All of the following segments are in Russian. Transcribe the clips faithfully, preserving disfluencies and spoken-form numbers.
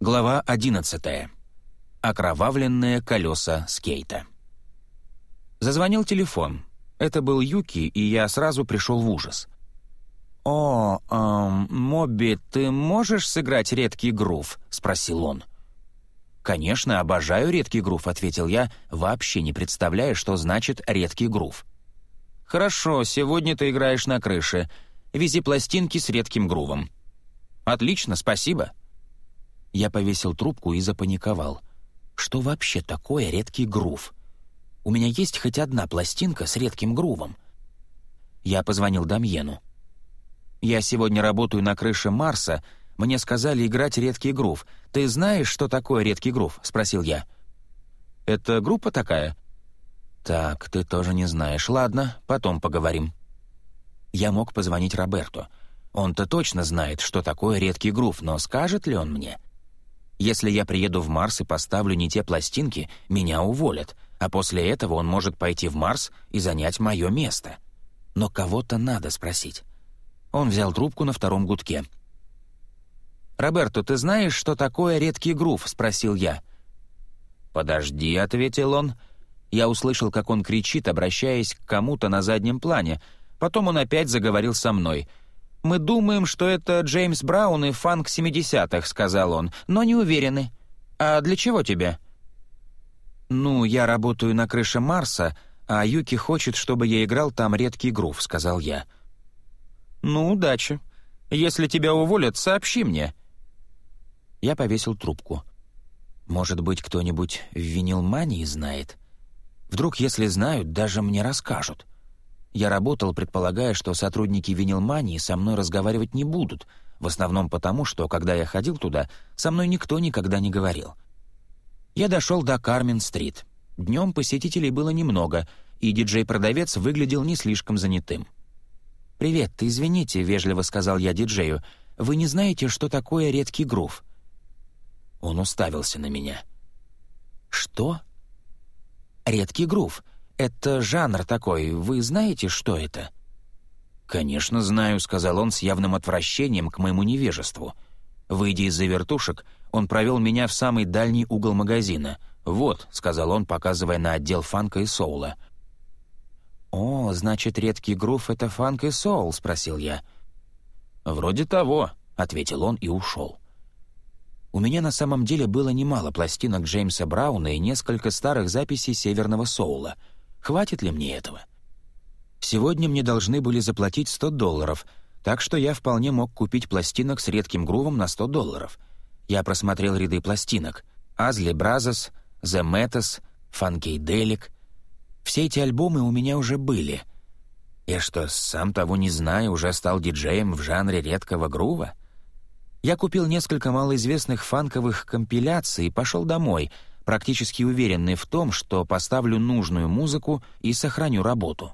Глава одиннадцатая. Окровавленные колеса скейта. Зазвонил телефон. Это был Юки, и я сразу пришел в ужас. «О, эм, Моби, ты можешь сыграть редкий грув?» — спросил он. «Конечно, обожаю редкий грув», — ответил я, вообще не представляя, что значит редкий грув. «Хорошо, сегодня ты играешь на крыше. Вези пластинки с редким грувом». «Отлично, спасибо». Я повесил трубку и запаниковал. Что вообще такое редкий грув? У меня есть хоть одна пластинка с редким грувом. Я позвонил Дамьену. «Я сегодня работаю на крыше Марса. Мне сказали играть редкий грув. Ты знаешь, что такое редкий грув?» — спросил я. «Это группа такая?» «Так, ты тоже не знаешь. Ладно, потом поговорим». Я мог позвонить Роберту. Он-то точно знает, что такое редкий грув, но скажет ли он мне? Если я приеду в Марс и поставлю не те пластинки, меня уволят, а после этого он может пойти в Марс и занять мое место. Но кого-то надо спросить. Он взял трубку на втором гудке. «Роберто, ты знаешь, что такое редкий грув?» — спросил я. «Подожди», — ответил он. Я услышал, как он кричит, обращаясь к кому-то на заднем плане. Потом он опять заговорил со мной. «Мы думаем, что это Джеймс Браун и фанк семидесятых», — сказал он, — «но не уверены. А для чего тебе?» «Ну, я работаю на крыше Марса, а Юки хочет, чтобы я играл там редкий грув», — сказал я. «Ну, удачи. Если тебя уволят, сообщи мне». Я повесил трубку. «Может быть, кто-нибудь в винилмании знает? Вдруг, если знают, даже мне расскажут». Я работал, предполагая, что сотрудники винилмании со мной разговаривать не будут, в основном потому, что, когда я ходил туда, со мной никто никогда не говорил. Я дошел до Кармен-стрит. Днем посетителей было немного, и диджей-продавец выглядел не слишком занятым. «Привет, извините», — вежливо сказал я диджею, — «вы не знаете, что такое редкий грув?» Он уставился на меня. «Что?» «Редкий грув. Это жанр такой. Вы знаете, что это?» «Конечно знаю», — сказал он с явным отвращением к моему невежеству. Выйдя из-за вертушек, он провел меня в самый дальний угол магазина. «Вот», — сказал он, показывая на отдел фанка и соула. «О, значит, редкий грув — это фанк и соул?» — спросил я. «Вроде того», — ответил он и ушел. У меня на самом деле было немало пластинок Джеймса Брауна и несколько старых записей северного соула. Хватит ли мне этого? Сегодня мне должны были заплатить сто долларов, так что я вполне мог купить пластинок с редким грувом на сто долларов. Я просмотрел ряды пластинок. Азли Бразос, The Metas, Funkadelic. Все эти альбомы у меня уже были. Я что, сам того не зная, уже стал диджеем в жанре редкого грува? Я купил несколько малоизвестных фанковых компиляций и пошел домой, практически уверенный в том, что поставлю нужную музыку и сохраню работу.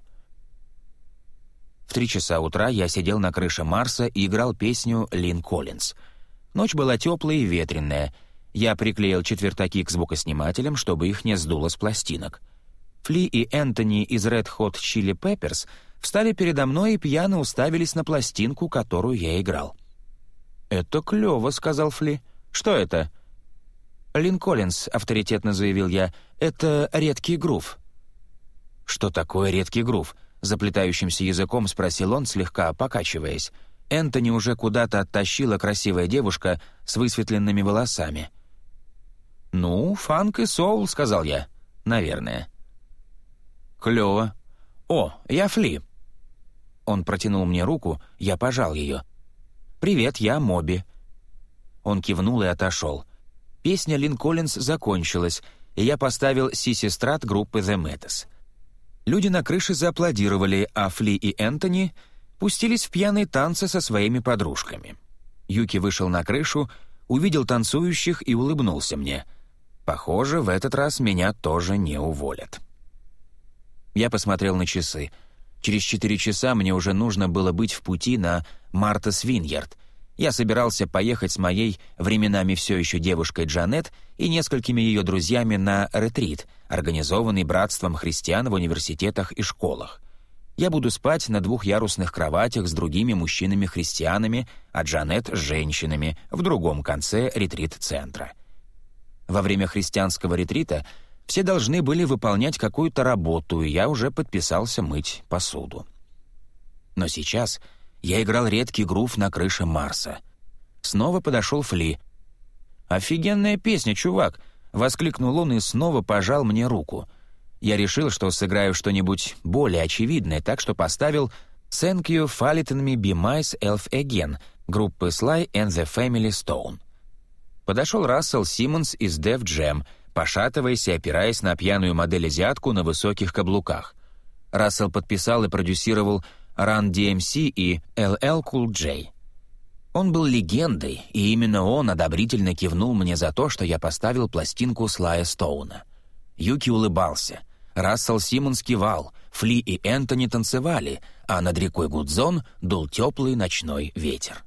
В три часа утра я сидел на крыше Марса и играл песню Лин Коллинз. Ночь была теплая и ветреная. Я приклеил четвертаки к звукоснимателям, чтобы их не сдуло с пластинок. Фли и Энтони из Red Hot Chili Peppers встали передо мной и пьяно уставились на пластинку, которую я играл. «Это клёво», — сказал Фли. «Что это?» «Лин Коллинз», — авторитетно заявил я, — «это редкий грув». «Что такое редкий грув?» — заплетающимся языком спросил он, слегка покачиваясь. Энтони уже куда-то оттащила красивая девушка с высветленными волосами. «Ну, фанк и соул», — сказал я. «Наверное». «Клёво. О, я Фли». Он протянул мне руку, я пожал ее. «Привет, я Моби». Он кивнул и отошел. Песня Лин Коллинз закончилась, и я поставил «Сиси Страт» группы The Metas. Люди на крыше зааплодировали, а Фли и Энтони пустились в пьяные танцы со своими подружками. Юки вышел на крышу, увидел танцующих и улыбнулся мне. Похоже, в этот раз меня тоже не уволят. Я посмотрел на часы. Через четыре часа мне уже нужно было быть в пути на Мартас Виньярд. Я собирался поехать с моей временами все еще девушкой Джанет и несколькими ее друзьями на ретрит, организованный Братством христиан в университетах и школах. Я буду спать на двухъярусных кроватях с другими мужчинами-христианами, а Джанет — с женщинами в другом конце ретрит-центра. Во время христианского ретрита все должны были выполнять какую-то работу, и я уже подписался мыть посуду. Но сейчас я играл редкий грув на крыше Марса. Снова подошел Фли. «Офигенная песня, чувак!» — воскликнул он и снова пожал мне руку. Я решил, что сыграю что-нибудь более очевидное, так что поставил «Thank you, Fallen me be myself again» группы Sly and the Family Stone. Подошел Рассел Симмонс из Def Jam, пошатываясь и опираясь на пьяную модель-азиатку на высоких каблуках. Рассел подписал и продюсировал Run ди эм си и эл эл Cool J. Он был легендой, и именно он одобрительно кивнул мне за то, что я поставил пластинку Слая Стоуна. Юки улыбался. Рассел Симмонс кивал, Фли и Энтони танцевали, а над рекой Гудзон дул теплый ночной ветер.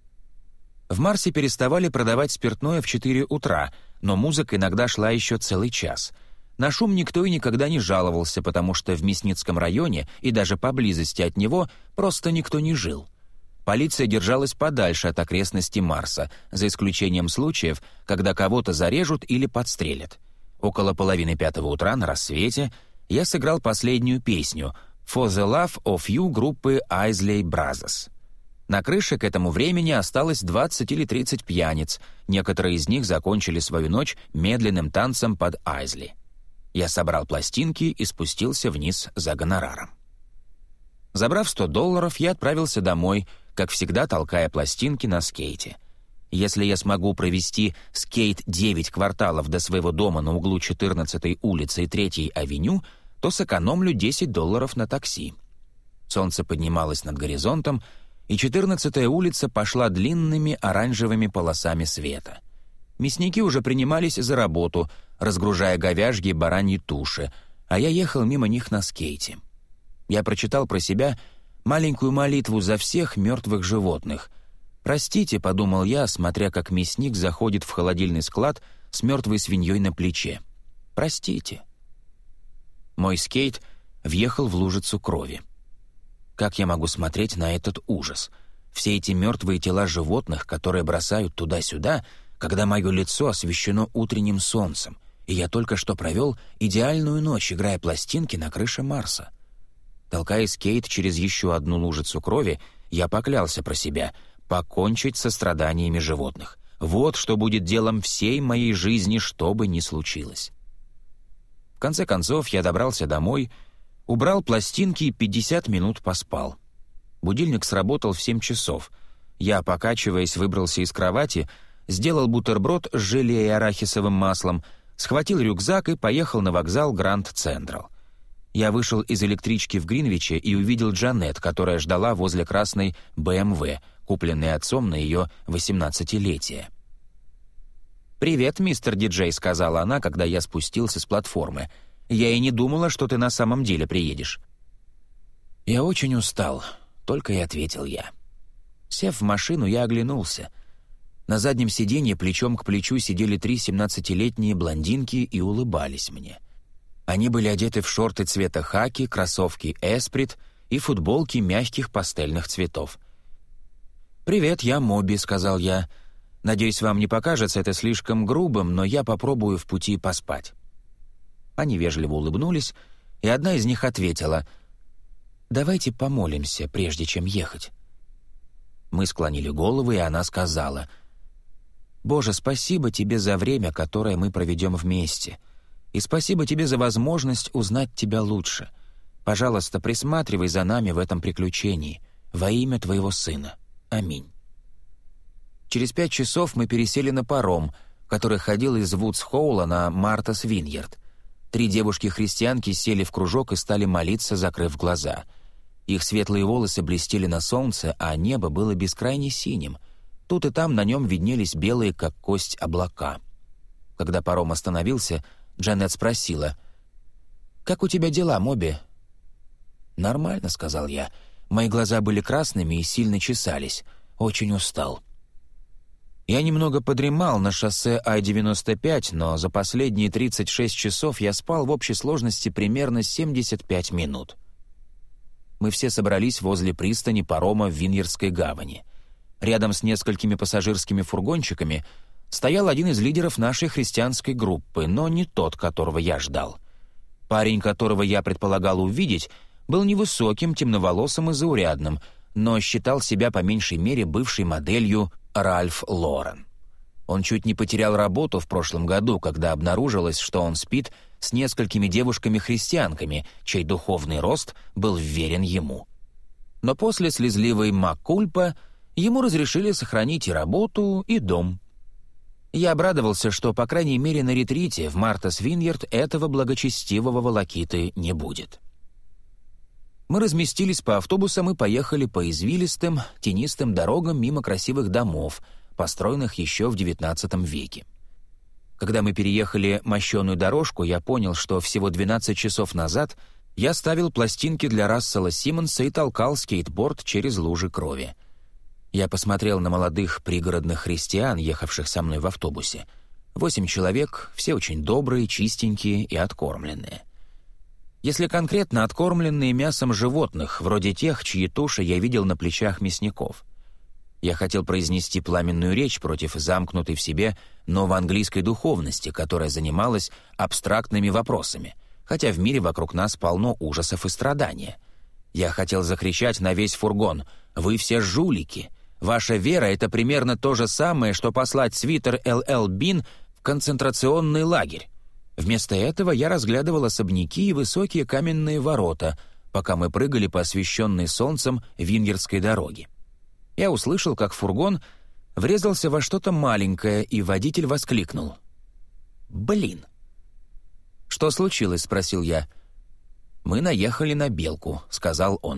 В Марсе переставали продавать спиртное в четыре утра, но музыка иногда шла еще целый час. На шум никто и никогда не жаловался, потому что в Мясницком районе и даже поблизости от него просто никто не жил. Полиция держалась подальше от окрестностей Марса, за исключением случаев, когда кого-то зарежут или подстрелят. Около половины пятого утра на рассвете я сыграл последнюю песню «For the Love of You» группы Isley Brothers. На крыше к этому времени осталось двадцать или тридцать пьяниц, некоторые из них закончили свою ночь медленным танцем под Айзли. Я собрал пластинки и спустился вниз за гонораром. Забрав сто долларов, я отправился домой, как всегда толкая пластинки на скейте. Если я смогу провести скейт девять кварталов до своего дома на углу четырнадцатой улицы и третьей авеню, то сэкономлю десять долларов на такси. Солнце поднималось над горизонтом, и четырнадцатая улица пошла длинными оранжевыми полосами света. Мясники уже принимались за работу, разгружая говяжьи и бараньи туши, а я ехал мимо них на скейте. Я прочитал про себя маленькую молитву за всех мертвых животных. «Простите», — подумал я, смотря как мясник заходит в холодильный склад с мертвой свиньей на плече. «Простите». Мой скейт въехал в лужицу крови. Как я могу смотреть на этот ужас? Все эти мертвые тела животных, которые бросают туда-сюда, когда мое лицо освещено утренним солнцем, и я только что провел идеальную ночь, играя пластинки на крыше Марса. Толкая скейт через еще одну лужицу крови, я поклялся про себя покончить со страданиями животных. Вот что будет делом всей моей жизни, что бы ни случилось. В конце концов, я добрался домой, убрал пластинки и пятьдесят минут поспал. Будильник сработал в семь часов. Я, покачиваясь, выбрался из кровати, сделал бутерброд с желе и арахисовым маслом, схватил рюкзак и поехал на вокзал Гранд Централ. Я вышел из электрички в Гринвиче и увидел Джанет, которая ждала возле красной бэ эм вэ, купленной отцом на ее восемнадцатилетие. «Привет, мистер диджей», — сказала она, когда я спустился с платформы. «Я и не думала, что ты на самом деле приедешь». «Я очень устал», — только и ответил я. Сев в машину, я оглянулся. На заднем сиденье плечом к плечу сидели три семнадцатилетние блондинки и улыбались мне. Они были одеты в шорты цвета хаки, кроссовки «Эсприт» и футболки мягких пастельных цветов. «Привет, я Моби», — сказал я. «Надеюсь, вам не покажется это слишком грубым, но я попробую в пути поспать». Они вежливо улыбнулись, и одна из них ответила: «Давайте помолимся, прежде чем ехать». Мы склонили головы, и она сказала: «Боже, спасибо тебе за время, которое мы проведем вместе, и спасибо тебе за возможность узнать тебя лучше. Пожалуйста, присматривай за нами в этом приключении, во имя твоего сына. Аминь». Через пять часов мы пересели на паром, который ходил из Вудс-Хоула на Мартас-Виньярд. Три девушки-христианки сели в кружок и стали молиться, закрыв глаза. Их светлые волосы блестели на солнце, а небо было бескрайне синим. Тут и там на нем виднелись белые, как кость, облака. Когда паром остановился, Джанет спросила: «Как у тебя дела, Моби?» «Нормально», — сказал я. Мои глаза были красными и сильно чесались. Очень устал. Я немного подремал на шоссе Ай девяносто пять, но за последние тридцать шесть часов я спал в общей сложности примерно семьдесят пять минут. Мы все собрались возле пристани парома в Виньердской гавани. Рядом с несколькими пассажирскими фургончиками стоял один из лидеров нашей христианской группы, но не тот, которого я ждал. Парень, которого я предполагал увидеть, был невысоким, темноволосым и заурядным, но считал себя по меньшей мере бывшей моделью Ральф Лорен. Он чуть не потерял работу в прошлом году, когда обнаружилось, что он спит с несколькими девушками-христианками, чей духовный рост был вверен ему. Но после слезливой «Маккульпа» ему разрешили сохранить и работу, и дом. Я обрадовался, что, по крайней мере, на ретрите в Мартас Виньярд этого благочестивого волокиты не будет. Мы разместились по автобусам и поехали по извилистым, тенистым дорогам мимо красивых домов, построенных еще в девятнадцатом веке. Когда мы переехали мощеную дорожку, я понял, что всего двенадцать часов назад я ставил пластинки для Рассела Симмонса и толкал скейтборд через лужи крови. Я посмотрел на молодых пригородных христиан, ехавших со мной в автобусе. Восемь человек, все очень добрые, чистенькие и откормленные. Если конкретно, откормленные мясом животных, вроде тех, чьи туши я видел на плечах мясников. Я хотел произнести пламенную речь против замкнутой в себе новоанглийской духовности, которая занималась абстрактными вопросами, хотя в мире вокруг нас полно ужасов и страдания. Я хотел закричать на весь фургон: «Вы все жулики! Ваша вера — это примерно то же самое, что послать свитер Эл Эл Бин в концентрационный лагерь». Вместо этого я разглядывал особняки и высокие каменные ворота, пока мы прыгали по освещенной солнцем Виньердской дороге. Я услышал, как фургон врезался во что-то маленькое, и водитель воскликнул: «Блин!» «Что случилось?» — спросил я. «Мы наехали на белку», — сказал он.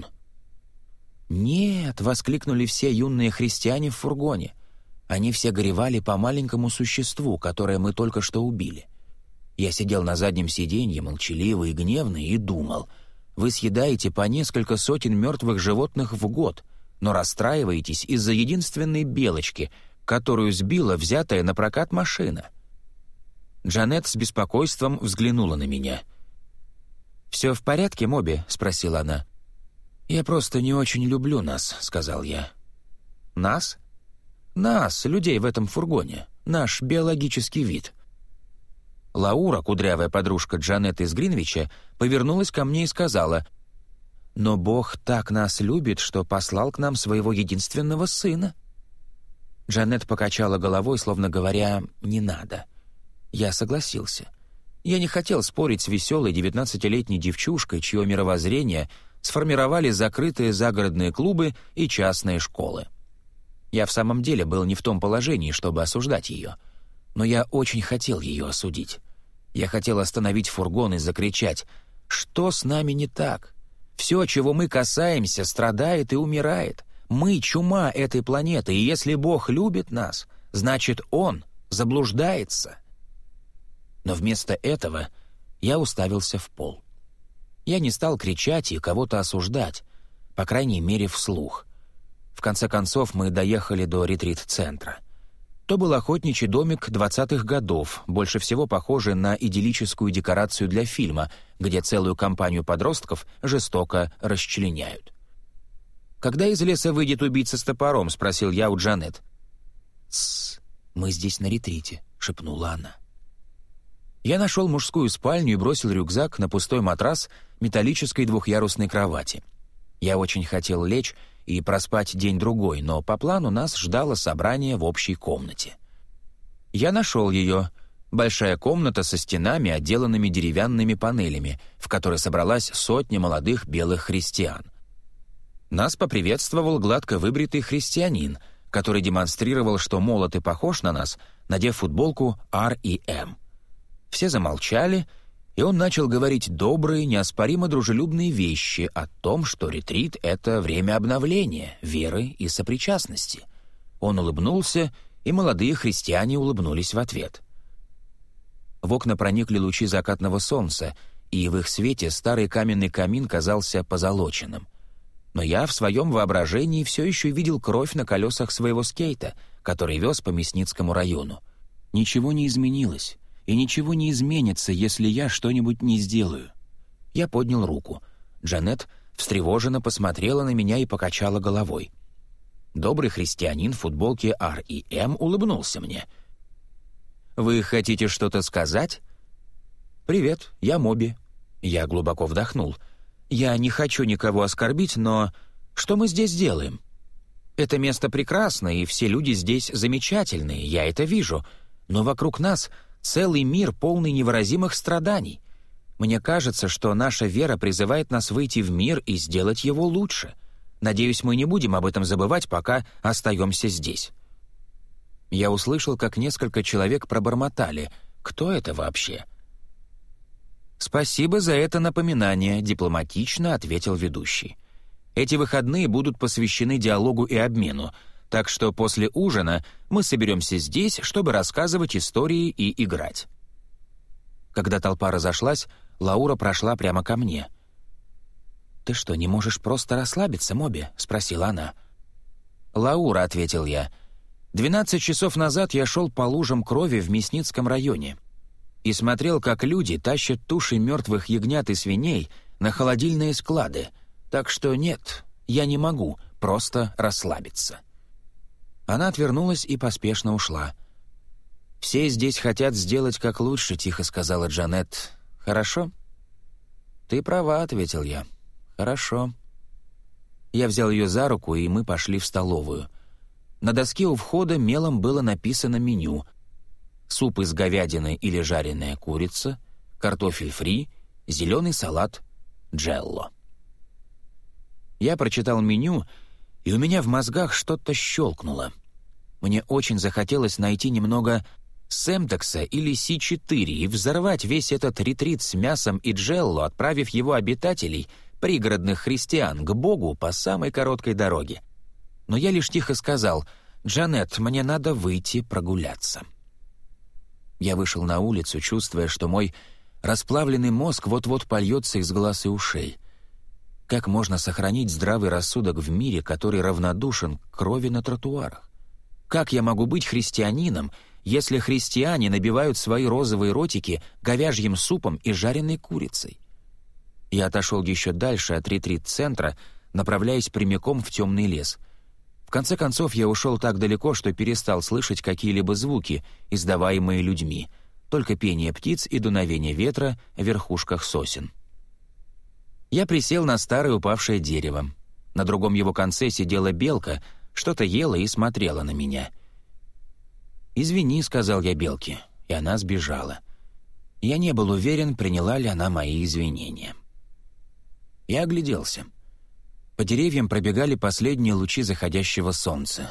«Нет!» — воскликнули все юные христиане в фургоне. Они все горевали по маленькому существу, которое мы только что убили. Я сидел на заднем сиденье, молчаливый и гневный, и думал: вы съедаете по несколько сотен мертвых животных в год, но расстраиваетесь из-за единственной белочки, которую сбила взятая на прокат машина. Джанет с беспокойством взглянула на меня. «Все в порядке, Моби?» — спросила она. «Я просто не очень люблю нас», — сказал я. «Нас?» «Нас, людей в этом фургоне. Наш биологический вид». Лаура, кудрявая подружка Джанет из Гринвича, повернулась ко мне и сказала: «Но Бог так нас любит, что послал к нам своего единственного сына». Джанет покачала головой, словно говоря: «Не надо». Я согласился. Я не хотел спорить с веселой девятнадцатилетней девчушкой, чье мировоззрение сформировали закрытые загородные клубы и частные школы. Я в самом деле был не в том положении, чтобы осуждать ее. Но я очень хотел ее осудить. Я хотел остановить фургон и закричать: «Что с нами не так? Все, чего мы касаемся, страдает и умирает. Мы — чума этой планеты, и если Бог любит нас, значит, Он заблуждается». Но вместо этого я уставился в пол. Я не стал кричать и кого-то осуждать, по крайней мере, вслух. В конце концов, мы доехали до ретрит-центра. То был охотничий домик двадцатых годов, больше всего похожий на идиллическую декорацию для фильма, где целую компанию подростков жестоко расчленяют. «Когда из леса выйдет убийца с топором?» — спросил я у Джанет. «Тссс, мы здесь на ретрите», — шепнула она. Я нашел мужскую спальню и бросил рюкзак на пустой матрас металлической двухъярусной кровати. Я очень хотел лечь и проспать день-другой, но по плану нас ждало собрание в общей комнате. Я нашел ее. Большая комната со стенами, отделанными деревянными панелями, в которой собралась сотня молодых белых христиан. Нас поприветствовал гладко выбритый христианин, который демонстрировал, что молод и похож на нас, надев футболку ар и эм. Все замолчали, и он начал говорить добрые, неоспоримо дружелюбные вещи о том, что ретрит — это время обновления, веры и сопричастности. Он улыбнулся, и молодые христиане улыбнулись в ответ. В окна проникли лучи закатного солнца, и в их свете старый каменный камин казался позолоченным. Но я в своем воображении все еще видел кровь на колесах своего скейта, который вез по Мясницкому району. Ничего не изменилось. И ничего не изменится, если я что-нибудь не сделаю. Я поднял руку. Джанет встревоженно посмотрела на меня и покачала головой. Добрый христианин в футболке ар и эм улыбнулся мне. «Вы хотите что-то сказать?» «Привет, я Моби». Я глубоко вдохнул. «Я не хочу никого оскорбить, но что мы здесь делаем? Это место прекрасно, и все люди здесь замечательные, я это вижу, но вокруг нас целый мир, полный невыразимых страданий. Мне кажется, что наша вера призывает нас выйти в мир и сделать его лучше. Надеюсь, мы не будем об этом забывать, пока остаемся здесь». Я услышал, как несколько человек пробормотали. «Кто это вообще?» «Спасибо за это напоминание», — дипломатично ответил ведущий. «Эти выходные будут посвящены диалогу и обмену, так что после ужина мы соберемся здесь, чтобы рассказывать истории и играть». Когда толпа разошлась, Лаура прошла прямо ко мне. «Ты что, не можешь просто расслабиться, Моби?» — спросила она. «Лаура», — ответил я, — «двенадцать часов назад я шел по лужам крови в Мясницком районе и смотрел, как люди тащат туши мертвых ягнят и свиней на холодильные склады, так что нет, я не могу просто расслабиться». Она отвернулась и поспешно ушла. «Все здесь хотят сделать как лучше», — тихо сказала Джанет. «Хорошо?» «Ты права», — ответил я. «Хорошо». Я взял ее за руку, и мы пошли в столовую. На доске у входа мелом было написано меню: суп из говядины или жареная курица, картофель фри, зеленый салат, джелло. Я прочитал меню, и у меня в мозгах что-то щелкнуло. Мне очень захотелось найти немного семтекса или си четыре и взорвать весь этот ретрит с мясом и джелло, отправив его обитателей, пригородных христиан, к Богу по самой короткой дороге. Но я лишь тихо сказал: «Джанет, мне надо выйти прогуляться». Я вышел на улицу, чувствуя, что мой расплавленный мозг вот-вот польется из глаз и ушей. Как можно сохранить здравый рассудок в мире, который равнодушен к крови на тротуарах? Как я могу быть христианином, если христиане набивают свои розовые ротики говяжьим супом и жареной курицей? Я отошел еще дальше от ретрит-центра, направляясь прямиком в темный лес. В конце концов, я ушел так далеко, что перестал слышать какие-либо звуки, издаваемые людьми, только пение птиц и дуновение ветра в верхушках сосен. Я присел на старое упавшее дерево. На другом его конце сидела белка, что-то ела и смотрела на меня. «Извини», — сказал я белке, и она сбежала. Я не был уверен, приняла ли она мои извинения. Я огляделся. По деревьям пробегали последние лучи заходящего солнца.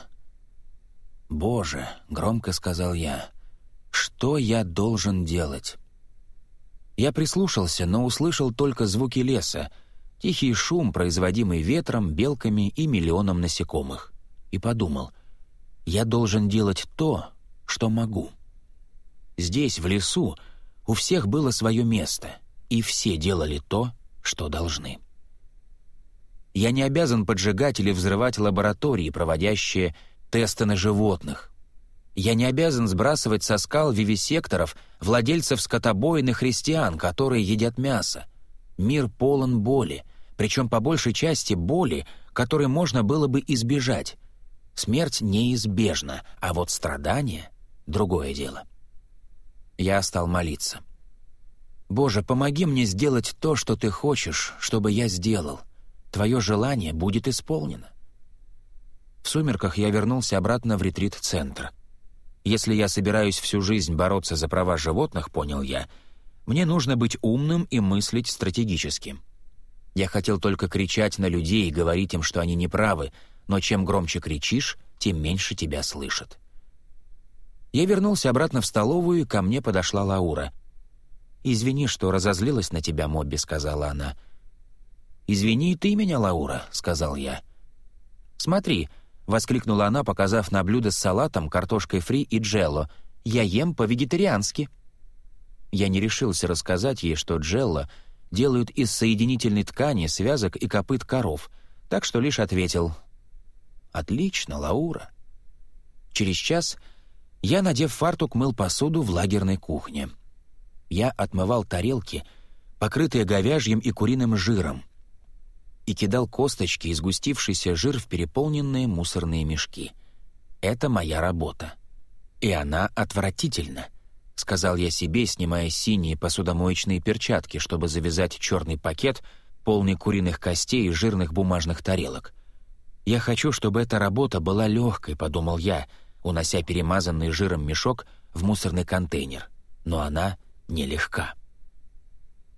«Боже», — громко сказал я, — «что я должен делать?» Я прислушался, но услышал только звуки леса, тихий шум, производимый ветром, белками и миллионом насекомых. И подумал: я должен делать то, что могу. Здесь, в лесу, у всех было свое место, и все делали то, что должны. Я не обязан поджигать или взрывать лаборатории, проводящие тесты на животных. Я не обязан сбрасывать со скал вивисекторов владельцев скотобоин и христиан, которые едят мясо. Мир полон боли, причем по большей части боли, которой можно было бы избежать. Смерть неизбежна, а вот страдание — другое дело. Я стал молиться. «Боже, помоги мне сделать то, что Ты хочешь, чтобы я сделал. Твое желание будет исполнено». В сумерках я вернулся обратно в ретрит-центр. Если я собираюсь всю жизнь бороться за права животных, понял я, мне нужно быть умным и мыслить стратегически. Я хотел только кричать на людей и говорить им, что они неправы, но чем громче кричишь, тем меньше тебя слышат. Я вернулся обратно в столовую, и ко мне подошла Лаура. «Извини, что разозлилась на тебя, Мобби», — сказала она. «Извини и ты меня, Лаура», — сказал я. «Смотри», — воскликнула она, показав на блюдо с салатом, картошкой фри и джелло. «Я ем по-вегетариански». Я не решился рассказать ей, что джелло делают из соединительной ткани, связок и копыт коров, так что лишь ответил: «Отлично, Лаура». Через час я, надев фартук, мыл посуду в лагерной кухне. Я отмывал тарелки, покрытые говяжьим и куриным жиром. и кидал косточки и сгустившийся жир в переполненные мусорные мешки. Это моя работа. И она отвратительна, сказал я себе, снимая синие посудомоечные перчатки, чтобы завязать черный пакет, полный куриных костей и жирных бумажных тарелок. «Я хочу, чтобы эта работа была легкой», — подумал я, унося перемазанный жиром мешок в мусорный контейнер. Но она нелегка.